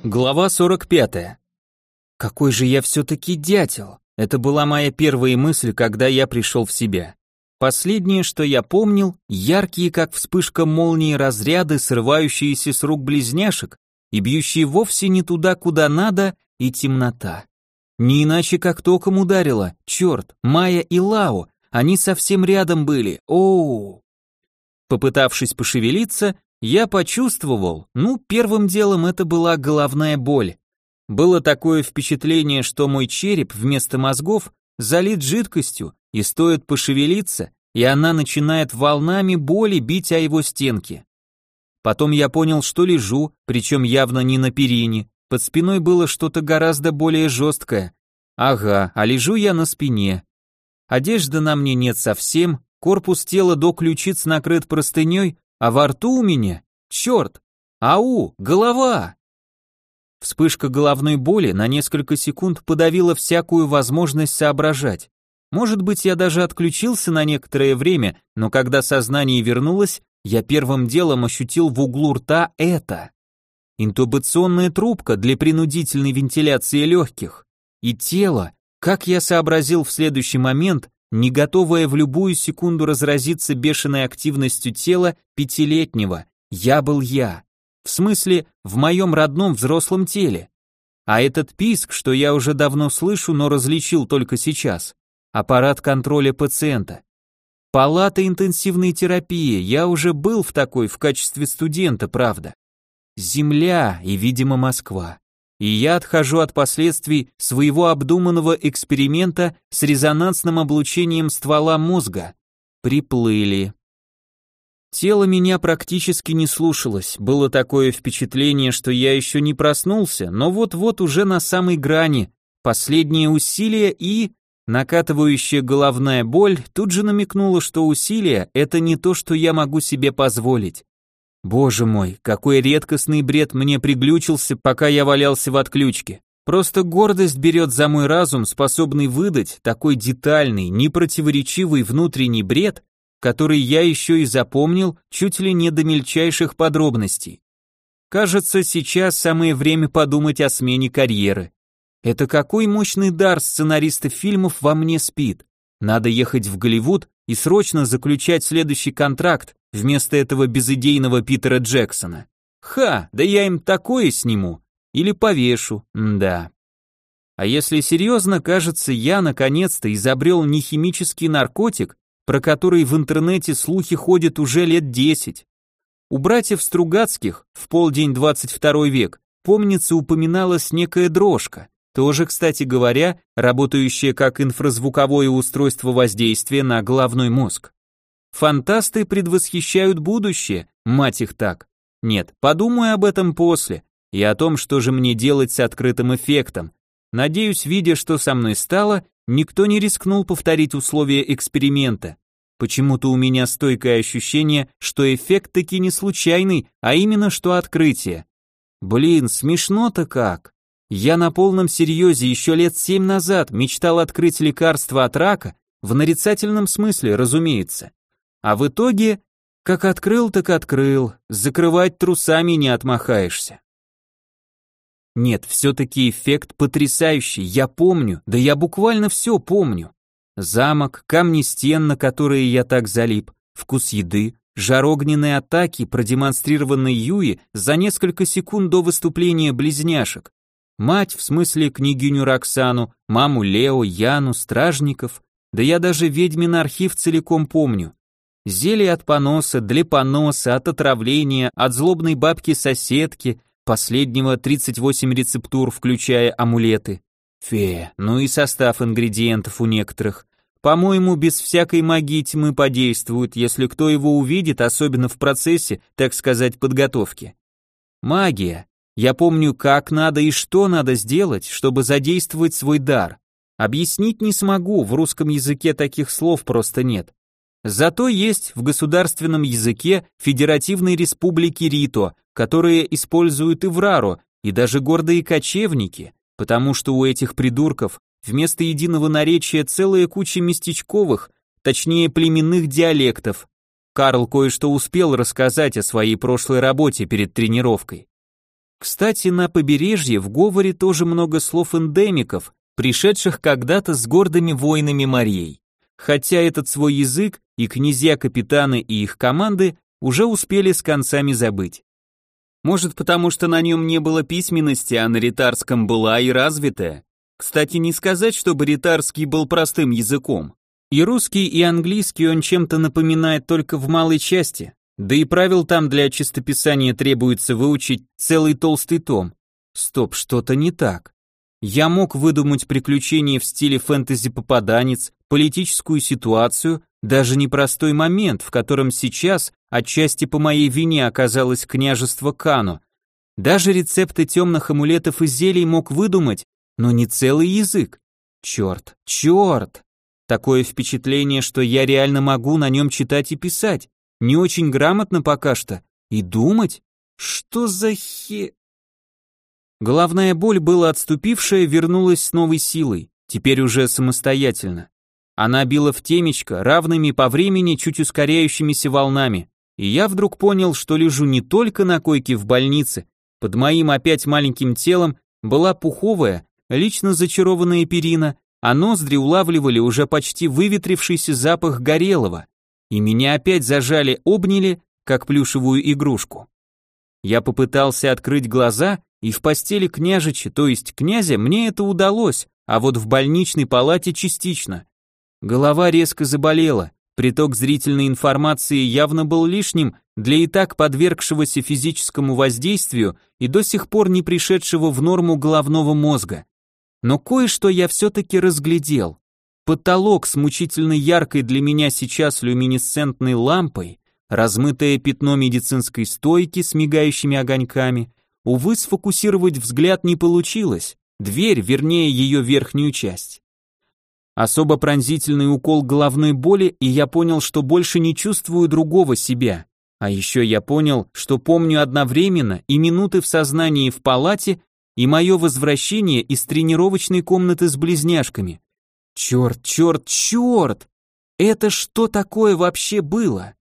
Глава 45. Какой же я все-таки дятел. Это была моя первая мысль, когда я пришел в себя. Последнее, что я помнил, яркие, как вспышка молнии, разряды, срывающиеся с рук близняшек и бьющие вовсе не туда, куда надо, и темнота. Не иначе, как током ударило. Черт, Майя и Лао, они совсем рядом были. Оу. Попытавшись пошевелиться, я почувствовал, первым делом это была головная боль. Было такое впечатление, что мой череп вместо мозгов залит жидкостью, и стоит пошевелиться, и она начинает волнами боли бить о его стенки. Потом я понял, что лежу, причем явно не на перине, под спиной было что-то гораздо более жесткое. Ага, а лежу я на спине. Одежды на мне нет совсем, корпус тела до ключиц накрыт простыней, а во рту у меня, черт, голова. Вспышка головной боли на несколько секунд подавила всякую возможность соображать. Может быть, я даже отключился на некоторое время, но когда сознание вернулось, я первым делом ощутил в углу рта это. Интубационная трубка для принудительной вентиляции легких. И тело, как я сообразил в следующий момент, не готовая в любую секунду разразиться бешеной активностью тела пятилетнего, я был я. В смысле, в моем родном взрослом теле. А этот писк, что я уже давно слышу, но различил только сейчас. Аппарат контроля пациента. Палата интенсивной терапии, я уже был в такой в качестве студента, правда. Земля и, видимо, Москва. И я отхожу от последствий своего обдуманного эксперимента с резонансным облучением ствола мозга. Приплыли. Тело меня практически не слушалось, было такое впечатление, что я еще не проснулся, но вот-вот уже на самой грани, последнее усилие и... Накатывающая головная боль тут же намекнула, что усилие — это не то, что я могу себе позволить. Боже мой, какой редкостный бред мне приглючился, пока я валялся в отключке. Просто гордость берет за мой разум, способный выдать такой детальный, непротиворечивый внутренний бред, который я еще и запомнил чуть ли не до мельчайших подробностей. Кажется, сейчас самое время подумать о смене карьеры. Это какой мощный дар сценариста фильмов во мне спит. Надо ехать в Голливуд и срочно заключать следующий контракт вместо этого безыдейного Питера Джексона. Да я им такое сниму. Или повешу, да. А если серьезно, кажется, я наконец-то изобрел нехимический наркотик, про который в интернете слухи ходят уже лет 10. У братьев Стругацких в полдень 22 век, помнится, упоминалась некая дрожка, тоже, кстати говоря, работающая как инфразвуковое устройство воздействия на головной мозг. Фантасты предвосхищают будущее, мать их так. Нет, подумаю об этом после, и о том, что же мне делать с открытым эффектом. Надеюсь, видя, что со мной стало, никто не рискнул повторить условия эксперимента. Почему-то у меня стойкое ощущение, что эффект таки не случайный, а именно что открытие. Блин, смешно-то как. Я на полном серьезе еще лет 7 назад мечтал открыть лекарство от рака, в нарицательном смысле, разумеется. А в итоге, как открыл, так открыл, закрывать трусами не отмахаешься. Нет, все-таки эффект потрясающий, я помню, да я буквально все помню. Замок, камни стен, на которые я так залип, вкус еды, жар огненной атаки, продемонстрированной Юи за несколько секунд до выступления близняшек. Мать, в смысле княгиню Роксану, маму Лео, Яну, стражников, да я даже ведьмин архив целиком помню. Зелье от поноса, для поноса, от отравления, от злобной бабки-соседки, последнего 38 рецептур, включая амулеты. Ну и состав ингредиентов у некоторых. По-моему, без всякой магии тьмы подействует, если кто его увидит, особенно в процессе, так сказать, подготовки. Магия. Я помню, как надо и что надо сделать, чтобы задействовать свой дар. Объяснить не смогу, в русском языке таких слов просто нет. Зато есть в государственном языке Федеративной Республики Рито, которые используют и в Раро, и даже гордые кочевники, потому что у этих придурков вместо единого наречия целая куча местечковых, точнее племенных диалектов. Карл кое-что успел рассказать о своей прошлой работе перед тренировкой. Кстати, на побережье в говоре тоже много слов эндемиков, пришедших когда-то с гордыми воинами морей. Хотя этот свой язык и князья-капитаны и их команды уже успели с концами забыть. Может, потому что на нем не было письменности, а на ритарском была и развитая. Кстати, не сказать, чтобы ритарский был простым языком. И русский, и английский он чем-то напоминает только в малой части. Да и правил там для чистописания требуется выучить целый толстый том. Стоп, что-то не так. Я мог выдумать приключения в стиле фэнтези-попаданец, политическую ситуацию, даже непростой момент, в котором сейчас отчасти по моей вине оказалось княжество Кану. Даже рецепты темных амулетов и зелий мог выдумать, но не целый язык. Черт. Такое впечатление, что я реально могу на нем читать и писать. Не очень грамотно пока что. И думать? Что за Головная боль, была отступившая, вернулась с новой силой, теперь уже самостоятельно. Она била в темечко, равными по времени чуть ускоряющимися волнами, и я вдруг понял, что лежу не только на койке в больнице, под моим опять маленьким телом была пуховая, лично зачарованная перина, а ноздри улавливали уже почти выветрившийся запах горелого, и меня опять зажали, обняли, как плюшевую игрушку. Я попытался открыть глаза, и в постели княжича, то есть князя, мне это удалось, а вот в больничной палате частично. Голова резко заболела, приток зрительной информации явно был лишним для и так подвергшегося физическому воздействию и до сих пор не пришедшего в норму головного мозга. Но кое-что я все-таки разглядел. Потолок с мучительно яркой для меня сейчас люминесцентной лампой, размытое пятно медицинской стойки с мигающими огоньками. Увы, сфокусировать взгляд не получилось, дверь, вернее ее верхнюю часть. Особо пронзительный укол головной боли, и я понял, что больше не чувствую другого себя. А еще я понял, что помню одновременно и минуты в сознании в палате, и мое возвращение из тренировочной комнаты с близняшками. Черт! Это что такое вообще было?